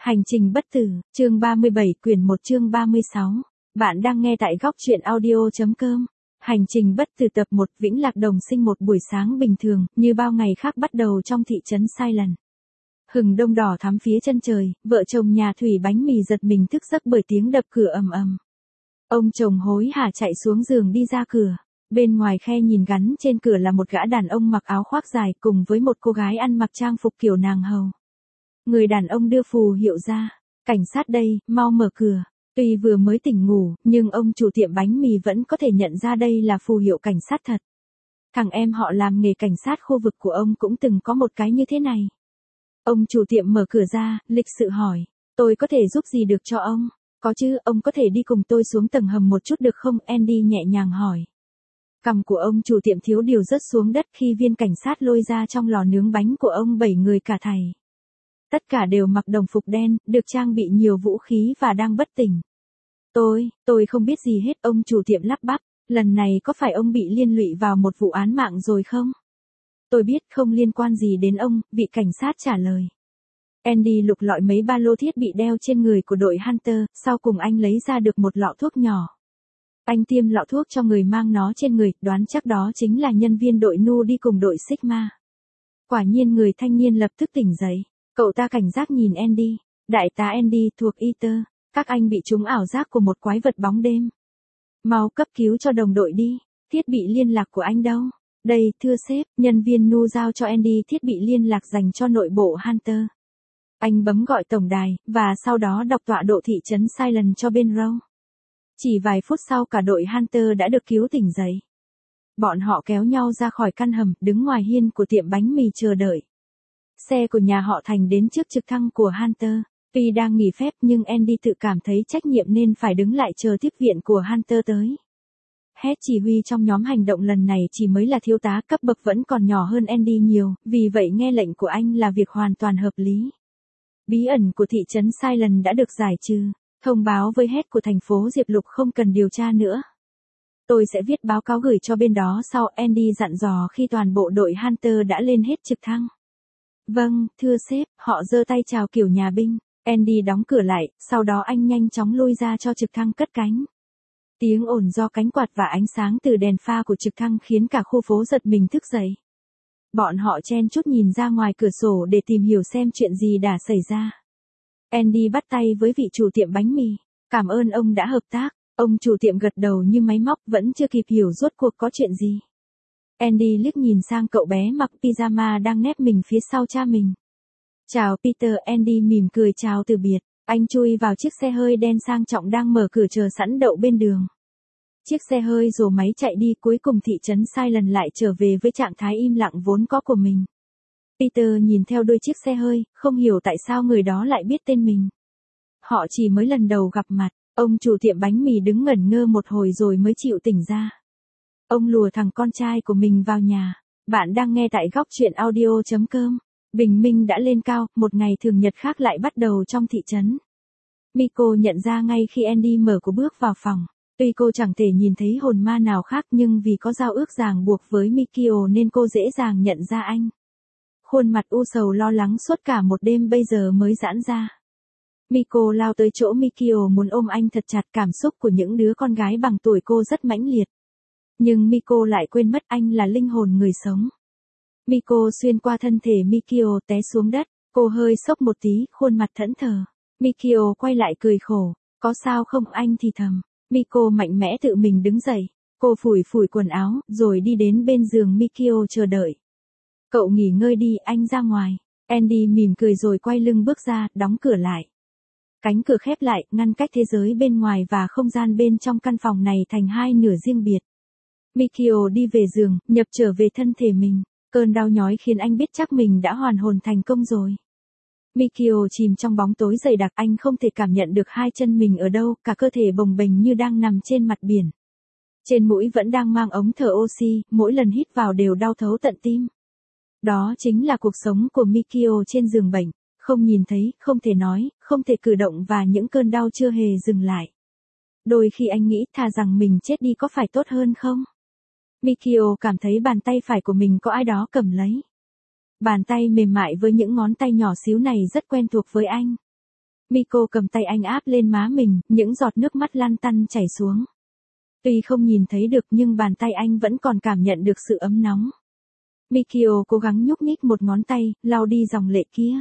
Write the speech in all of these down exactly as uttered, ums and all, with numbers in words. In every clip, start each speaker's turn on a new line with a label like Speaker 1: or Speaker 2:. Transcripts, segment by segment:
Speaker 1: Hành trình bất tử, chương ba mươi bảy quyển một chương ba mươi sáu. Bạn đang nghe tại góc truyện audio.com. Hành trình bất tử tập một. Vĩnh Lạc Đồng sinh một buổi sáng bình thường, như bao ngày khác bắt đầu trong thị trấn Silent. Hừng đông đỏ thắm phía chân trời, vợ chồng nhà Thủy bánh mì giật mình thức giấc bởi tiếng đập cửa ầm ầm. Ông chồng hối hả chạy xuống giường đi ra cửa. Bên ngoài khe nhìn gắn trên cửa là một gã đàn ông mặc áo khoác dài cùng với một cô gái ăn mặc trang phục kiểu nàng hầu. Người đàn ông đưa phù hiệu ra. Cảnh sát đây, mau mở cửa. Tuy vừa mới tỉnh ngủ, nhưng ông chủ tiệm bánh mì vẫn có thể nhận ra đây là phù hiệu cảnh sát thật. Thằng em họ làm nghề cảnh sát khu vực của ông cũng từng có một cái như thế này. Ông chủ tiệm mở cửa ra, lịch sự hỏi. Tôi có thể giúp gì được cho ông? Có chứ, ông có thể đi cùng tôi xuống tầng hầm một chút được không? Andy nhẹ nhàng hỏi. Cằm của ông chủ tiệm thiếu điều rớt xuống đất khi viên cảnh sát lôi ra trong lò nướng bánh của ông bảy người cả thảy. Tất cả đều mặc đồng phục đen, được trang bị nhiều vũ khí và đang bất tỉnh. Tôi, tôi không biết gì hết, ông chủ tiệm lắp bắp, lần này có phải ông bị liên lụy vào một vụ án mạng rồi không? Tôi biết không liên quan gì đến ông, vị cảnh sát trả lời. Andy lục lọi mấy ba lô thiết bị đeo trên người của đội Hunter, sau cùng anh lấy ra được một lọ thuốc nhỏ. Anh tiêm lọ thuốc cho người mang nó trên người, đoán chắc đó chính là nhân viên đội Nu đi cùng đội Sigma. Quả nhiên người thanh niên lập tức tỉnh dậy. Cậu ta cảnh giác nhìn Andy. Đại tá Andy thuộc Ether. Các anh bị trúng ảo giác của một quái vật bóng đêm. Mau cấp cứu cho đồng đội đi. Thiết bị liên lạc của anh đâu? Đây, thưa sếp, nhân viên Nu giao cho Andy thiết bị liên lạc dành cho nội bộ Hunter. Anh bấm gọi tổng đài, và sau đó đọc tọa độ thị trấn Silent cho bên Row. Chỉ vài phút sau cả đội Hunter đã được cứu tỉnh dậy. Bọn họ kéo nhau ra khỏi căn hầm, đứng ngoài hiên của tiệm bánh mì chờ đợi. Xe của nhà họ Thành đến trước trực thăng của Hunter. Tuy đang nghỉ phép nhưng Andy tự cảm thấy trách nhiệm nên phải đứng lại chờ tiếp viện của Hunter tới. Head chỉ huy trong nhóm hành động lần này chỉ mới là thiếu tá, cấp bậc vẫn còn nhỏ hơn Andy nhiều, vì vậy nghe lệnh của anh là việc hoàn toàn hợp lý. Bí ẩn của thị trấn Silent đã được giải trừ. Thông báo với Head của thành phố Diệp Lục không cần điều tra nữa. Tôi sẽ viết báo cáo gửi cho bên đó sau, Andy dặn dò khi toàn bộ đội Hunter đã lên hết trực thăng. Vâng, thưa sếp, họ giơ tay chào kiểu nhà binh. Andy đóng cửa lại, sau đó anh nhanh chóng lui ra cho trực thăng cất cánh. Tiếng ồn do cánh quạt và ánh sáng từ đèn pha của trực thăng khiến cả khu phố giật mình thức dậy. Bọn họ chen chúc nhìn ra ngoài cửa sổ để tìm hiểu xem chuyện gì đã xảy ra. Andy bắt tay với vị chủ tiệm bánh mì. Cảm ơn ông đã hợp tác. Ông chủ tiệm gật đầu như máy móc, vẫn chưa kịp hiểu rốt cuộc có chuyện gì. Andy liếc nhìn sang cậu bé mặc pyjama đang nép mình phía sau cha mình. Chào Peter, Andy mỉm cười chào từ biệt. Anh chui vào chiếc xe hơi đen sang trọng đang mở cửa chờ sẵn đậu bên đường. Chiếc xe hơi rồ máy chạy đi, cuối cùng thị trấn Silent lại trở về với trạng thái im lặng vốn có của mình. Peter nhìn theo đuôi chiếc xe hơi, không hiểu tại sao người đó lại biết tên mình. Họ chỉ mới lần đầu gặp mặt, ông chủ tiệm bánh mì đứng ngẩn ngơ một hồi rồi mới chịu tỉnh ra. Ông lùa thằng con trai của mình vào nhà. Bạn đang nghe tại góc truyện audio.com. Bình minh đã lên cao, một ngày thường nhật khác lại bắt đầu trong thị trấn. Miko nhận ra ngay khi Andy mở cửa bước vào phòng. Tuy cô chẳng thể nhìn thấy hồn ma nào khác nhưng vì có giao ước ràng buộc với Mikio nên cô dễ dàng nhận ra anh. Khuôn mặt u sầu lo lắng suốt cả một đêm bây giờ mới giãn ra. Miko lao tới chỗ Mikio muốn ôm anh thật chặt, cảm xúc của những đứa con gái bằng tuổi cô rất mãnh liệt. Nhưng Miko lại quên mất anh là linh hồn người sống. Miko xuyên qua thân thể Mikio té xuống đất, cô hơi sốc một tí, khuôn mặt thẫn thờ. Mikio quay lại cười khổ, có sao không anh thì thầm. Miko mạnh mẽ tự mình đứng dậy, cô phủi phủi quần áo, rồi đi đến bên giường Mikio chờ đợi. Cậu nghỉ ngơi đi, anh ra ngoài. Andy mỉm cười rồi quay lưng bước ra, đóng cửa lại. Cánh cửa khép lại, ngăn cách thế giới bên ngoài và không gian bên trong căn phòng này thành hai nửa riêng biệt. Mikio đi về giường, nhập trở về thân thể mình. Cơn đau nhói khiến anh biết chắc mình đã hoàn hồn thành công rồi. Mikio chìm trong bóng tối dày đặc, anh không thể cảm nhận được hai chân mình ở đâu, cả cơ thể bồng bềnh như đang nằm trên mặt biển. Trên mũi vẫn đang mang ống thở oxy, mỗi lần hít vào đều đau thấu tận tim. Đó chính là cuộc sống của Mikio trên giường bệnh, không nhìn thấy, không thể nói, không thể cử động và những cơn đau chưa hề dừng lại. Đôi khi anh nghĩ thà rằng mình chết đi có phải tốt hơn không? Mikio cảm thấy bàn tay phải của mình có ai đó cầm lấy. Bàn tay mềm mại với những ngón tay nhỏ xíu này rất quen thuộc với anh. Miko cầm tay anh áp lên má mình, những giọt nước mắt lăn tăn chảy xuống. Tuy không nhìn thấy được nhưng bàn tay anh vẫn còn cảm nhận được sự ấm nóng. Mikio cố gắng nhúc nhích một ngón tay, lau đi dòng lệ kia.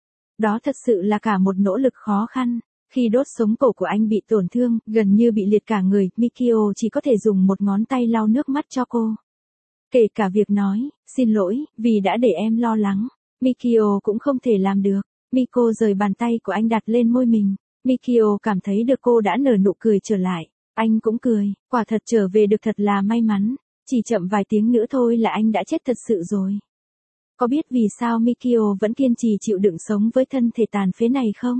Speaker 1: Đó thật sự là cả một nỗ lực khó khăn. Khi đốt sống cổ của anh bị tổn thương, gần như bị liệt cả người, Mikio chỉ có thể dùng một ngón tay lau nước mắt cho cô. Kể cả việc nói, xin lỗi, vì đã để em lo lắng, Mikio cũng không thể làm được. Miko rời bàn tay của anh đặt lên môi mình. Mikio cảm thấy được cô đã nở nụ cười trở lại. Anh cũng cười, quả thật trở về được thật là may mắn. Chỉ chậm vài tiếng nữa thôi là anh đã chết thật sự rồi. Có biết vì sao Mikio vẫn kiên trì chịu đựng sống với thân thể tàn phế này không?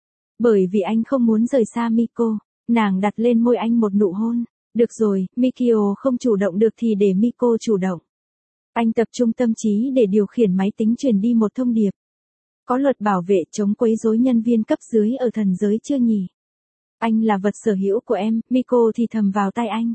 Speaker 1: Bởi vì anh không muốn rời xa Miko. Nàng đặt lên môi anh một nụ hôn. Được rồi, Mikio không chủ động được thì để Miko chủ động. Anh tập trung tâm trí để điều khiển máy tính truyền đi một thông điệp. Có luật bảo vệ chống quấy rối nhân viên cấp dưới ở thần giới chưa nhỉ? Anh là vật sở hữu của em, Miko thì thầm vào tai anh.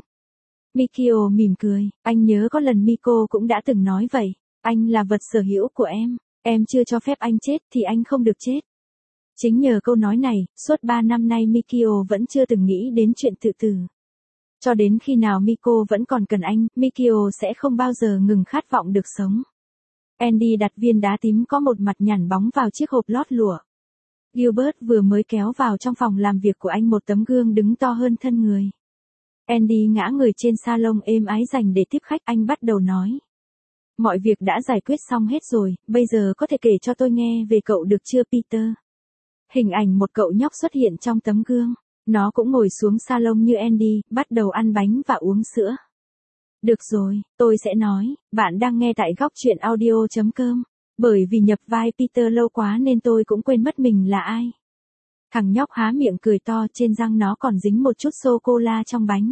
Speaker 1: Mikio mỉm cười, anh nhớ có lần Miko cũng đã từng nói vậy. Anh là vật sở hữu của em, em chưa cho phép anh chết thì anh không được chết. Chính nhờ câu nói này, suốt ba năm nay Mikio vẫn chưa từng nghĩ đến chuyện tự tử. Cho đến khi nào Miko vẫn còn cần anh, Mikio sẽ không bao giờ ngừng khát vọng được sống. Andy đặt viên đá tím có một mặt nhẵn bóng vào chiếc hộp lót lụa. Gilbert vừa mới kéo vào trong phòng làm việc của anh một tấm gương đứng to hơn thân người. Andy ngã người trên salon êm ái dành để tiếp khách, anh bắt đầu nói. Mọi việc đã giải quyết xong hết rồi, bây giờ có thể kể cho tôi nghe về cậu được chưa Peter? Hình ảnh một cậu nhóc xuất hiện trong tấm gương. Nó cũng ngồi xuống salon như Andy, bắt đầu ăn bánh và uống sữa. Được rồi, tôi sẽ nói, bạn đang nghe tại góc truyện audio chấm com. Bởi vì nhập vai Peter lâu quá nên tôi cũng quên mất mình là ai. Thằng nhóc há miệng cười to, trên răng nó còn dính một chút sô-cô-la trong bánh.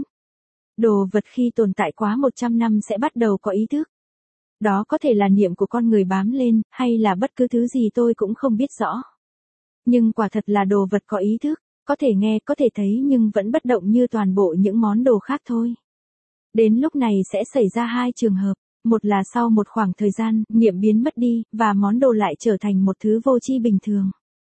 Speaker 1: Đồ vật khi tồn tại quá một trăm năm sẽ bắt đầu có ý thức. Đó có thể là niệm của con người bám lên, hay là bất cứ thứ gì tôi cũng không biết rõ. Nhưng quả thật là đồ vật có ý thức, có thể nghe, có thể thấy nhưng vẫn bất động như toàn bộ những món đồ khác thôi. Đến lúc này sẽ xảy ra hai trường hợp. Một là sau một khoảng thời gian, niệm biến mất đi, và món đồ lại trở thành một thứ vô tri bình thường.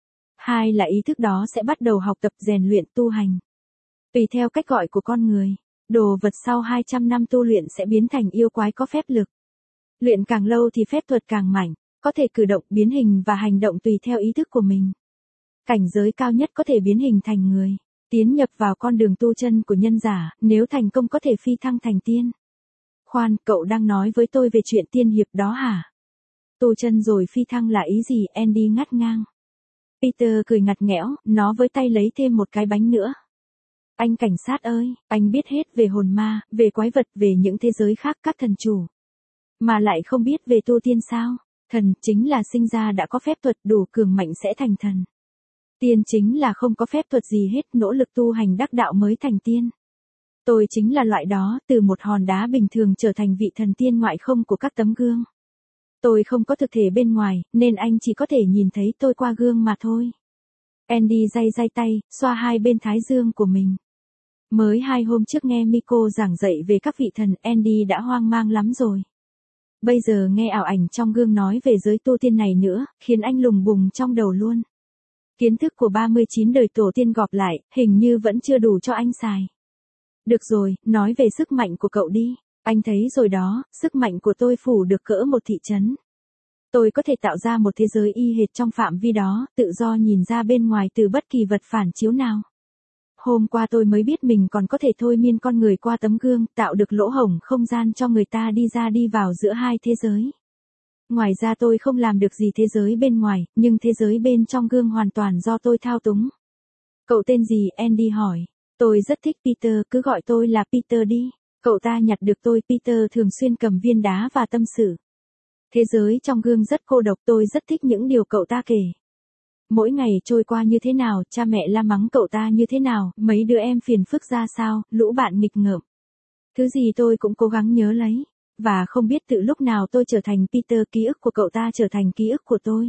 Speaker 1: Hai là ý thức đó sẽ bắt đầu học tập rèn luyện tu hành. Tùy theo cách gọi của con người, đồ vật sau hai trăm năm tu luyện sẽ biến thành yêu quái có phép lực. Luyện càng lâu thì phép thuật càng mạnh, có thể cử động, biến hình và hành động tùy theo ý thức của mình. Cảnh giới cao nhất có thể biến hình thành người, tiến nhập vào con đường tu chân của nhân giả, nếu thành công có thể phi thăng thành tiên. Khoan, cậu đang nói với tôi về chuyện tiên hiệp đó hả? Tu chân rồi phi thăng là ý gì? Andy ngắt ngang. Peter cười ngặt nghẽo, nó với tay lấy thêm một cái bánh nữa. Anh cảnh sát ơi, anh biết hết về hồn ma, về quái vật, về những thế giới khác, các thần chủ. Mà lại không biết về tu tiên sao? Thần chính là sinh ra đã có phép thuật, đủ cường mạnh sẽ thành thần. Tiên chính là không có phép thuật gì hết, nỗ lực tu hành đắc đạo mới thành tiên. Tôi chính là loại đó, từ một hòn đá bình thường trở thành vị thần tiên ngoại không của các tấm gương. Tôi không có thực thể bên ngoài, nên anh chỉ có thể nhìn thấy tôi qua gương mà thôi. Andy day day tay, xoa hai bên thái dương của mình. Mới hai hôm trước nghe Miko giảng dạy về các vị thần, Andy đã hoang mang lắm rồi. Bây giờ nghe ảo ảnh trong gương nói về giới tu tiên này nữa, khiến anh lùng bùng trong đầu luôn. Kiến thức của ba mươi chín đời tổ tiên gộp lại, hình như vẫn chưa đủ cho anh xài. Được rồi, nói về sức mạnh của cậu đi. Anh thấy rồi đó, sức mạnh của tôi phủ được cỡ một thị trấn. Tôi có thể tạo ra một thế giới y hệt trong phạm vi đó, tự do nhìn ra bên ngoài từ bất kỳ vật phản chiếu nào. Hôm qua tôi mới biết mình còn có thể thôi miên con người qua tấm gương, tạo được lỗ hổng không gian cho người ta đi ra đi vào giữa hai thế giới. Ngoài ra tôi không làm được gì thế giới bên ngoài, nhưng thế giới bên trong gương hoàn toàn do tôi thao túng. Cậu tên gì? Andy hỏi. Tôi rất thích Peter, cứ gọi tôi là Peter đi. Cậu ta nhặt được tôi. Peter thường xuyên cầm viên đá và tâm sự. Thế giới trong gương rất cô độc, tôi rất thích những điều cậu ta kể. Mỗi ngày trôi qua như thế nào, cha mẹ la mắng cậu ta như thế nào, mấy đứa em phiền phức ra sao, lũ bạn nghịch ngợm. Thứ gì tôi cũng cố gắng nhớ lấy. Và không biết từ lúc nào tôi trở thành Peter, ký ức của cậu ta trở thành ký ức của tôi.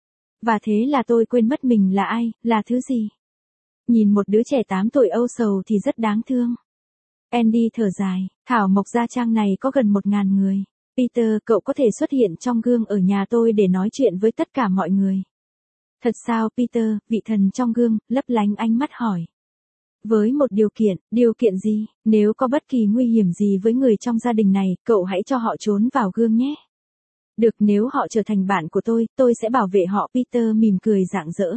Speaker 1: Và thế là tôi quên mất mình là ai, là thứ gì. Nhìn một đứa trẻ tám tuổi âu sầu thì rất đáng thương. Andy thở dài, thảo mộc gia trang này có gần một ngàn người. Peter, cậu có thể xuất hiện trong gương ở nhà tôi để nói chuyện với tất cả mọi người. Thật sao Peter, vị thần trong gương, lấp lánh ánh mắt hỏi. Với một điều kiện, điều kiện gì? Nếu có bất kỳ nguy hiểm gì với người trong gia đình này, cậu hãy cho họ trốn vào gương nhé. Được, nếu họ trở thành bạn của tôi, tôi sẽ bảo vệ họ. Peter mỉm cười rạng rỡ.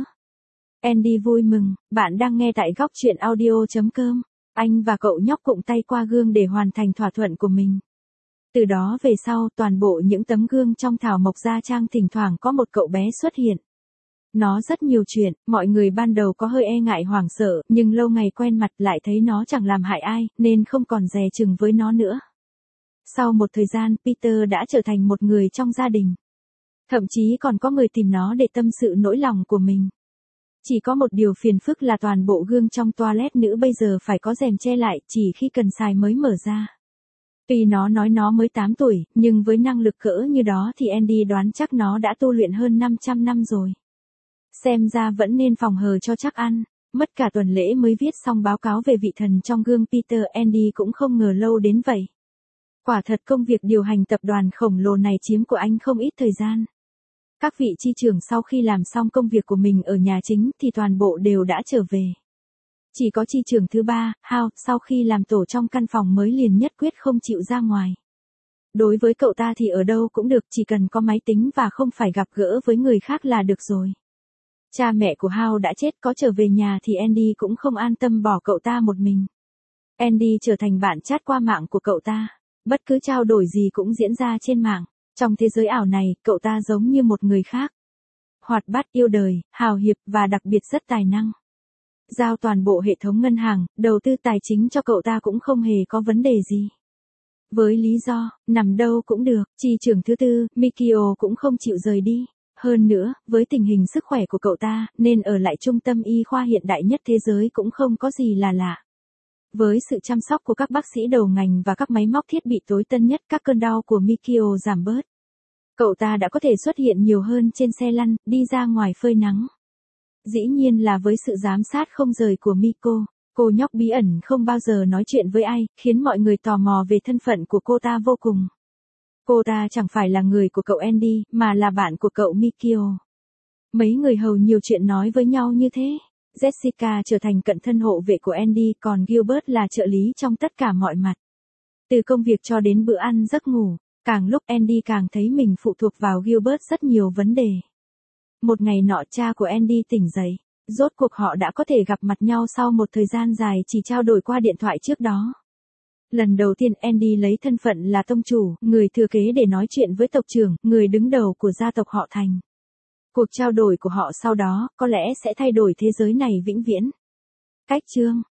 Speaker 1: Andy vui mừng, bạn đang nghe tại góc truyện audio chấm com. Anh và cậu nhóc cụng tay qua gương để hoàn thành thỏa thuận của mình. Từ đó về sau, toàn bộ những tấm gương trong thảo mộc gia trang thỉnh thoảng có một cậu bé xuất hiện. Nó rất nhiều chuyện, mọi người ban đầu có hơi e ngại hoảng sợ, nhưng lâu ngày quen mặt lại thấy nó chẳng làm hại ai, nên không còn dè chừng với nó nữa. Sau một thời gian, Peter đã trở thành một người trong gia đình. Thậm chí còn có người tìm nó để tâm sự nỗi lòng của mình. Chỉ có một điều phiền phức là toàn bộ gương trong toilet nữ bây giờ phải có rèm che lại, chỉ khi cần xài mới mở ra. Tuy nó nói nó mới tám tuổi, nhưng với năng lực cỡ như đó thì Andy đoán chắc nó đã tu luyện hơn năm trăm năm rồi. Xem ra vẫn nên phòng hờ cho chắc ăn. Mất cả tuần lễ mới viết xong báo cáo về vị thần trong gương Peter. Andy cũng không ngờ lâu đến vậy. Quả thật công việc điều hành tập đoàn khổng lồ này chiếm của anh không ít thời gian. Các vị chi trưởng sau khi làm xong công việc của mình ở nhà chính thì toàn bộ đều đã trở về. Chỉ có chi trưởng thứ ba, Hao, sau khi làm tổ trong căn phòng mới liền nhất quyết không chịu ra ngoài. Đối với cậu ta thì ở đâu cũng được, chỉ cần có máy tính và không phải gặp gỡ với người khác là được rồi. Cha mẹ của Hao đã chết, có trở về nhà thì Andy cũng không an tâm bỏ cậu ta một mình. Andy trở thành bạn chat qua mạng của cậu ta. Bất cứ trao đổi gì cũng diễn ra trên mạng. Trong thế giới ảo này, cậu ta giống như một người khác. Hoạt bát, yêu đời, hào hiệp và đặc biệt rất tài năng. Giao toàn bộ hệ thống ngân hàng, đầu tư tài chính cho cậu ta cũng không hề có vấn đề gì. Với lý do, nằm đâu cũng được, chi trưởng thứ tư, Mikio cũng không chịu rời đi. Hơn nữa, với tình hình sức khỏe của cậu ta, nên ở lại trung tâm y khoa hiện đại nhất thế giới cũng không có gì là lạ. Với sự chăm sóc của các bác sĩ đầu ngành và các máy móc thiết bị tối tân nhất, các cơn đau của Mikio giảm bớt. Cậu ta đã có thể xuất hiện nhiều hơn trên xe lăn, đi ra ngoài phơi nắng. Dĩ nhiên là với sự giám sát không rời của Miko, cô nhóc bí ẩn không bao giờ nói chuyện với ai, khiến mọi người tò mò về thân phận của cô ta vô cùng. Cô ta chẳng phải là người của cậu Andy, mà là bạn của cậu Mikio. Mấy người hầu nhiều chuyện nói với nhau như thế. Jessica trở thành cận thân hộ vệ của Andy, còn Gilbert là trợ lý trong tất cả mọi mặt. Từ công việc cho đến bữa ăn giấc ngủ, càng lúc Andy càng thấy mình phụ thuộc vào Gilbert rất nhiều vấn đề. Một ngày nọ cha của Andy tỉnh dậy, rốt cuộc họ đã có thể gặp mặt nhau sau một thời gian dài chỉ trao đổi qua điện thoại trước đó. Lần đầu tiên Andy lấy thân phận là tông chủ, người thừa kế để nói chuyện với tộc trưởng, người đứng đầu của gia tộc họ Thành. Cuộc trao đổi của họ sau đó, có lẽ sẽ thay đổi thế giới này vĩnh viễn. Cách chương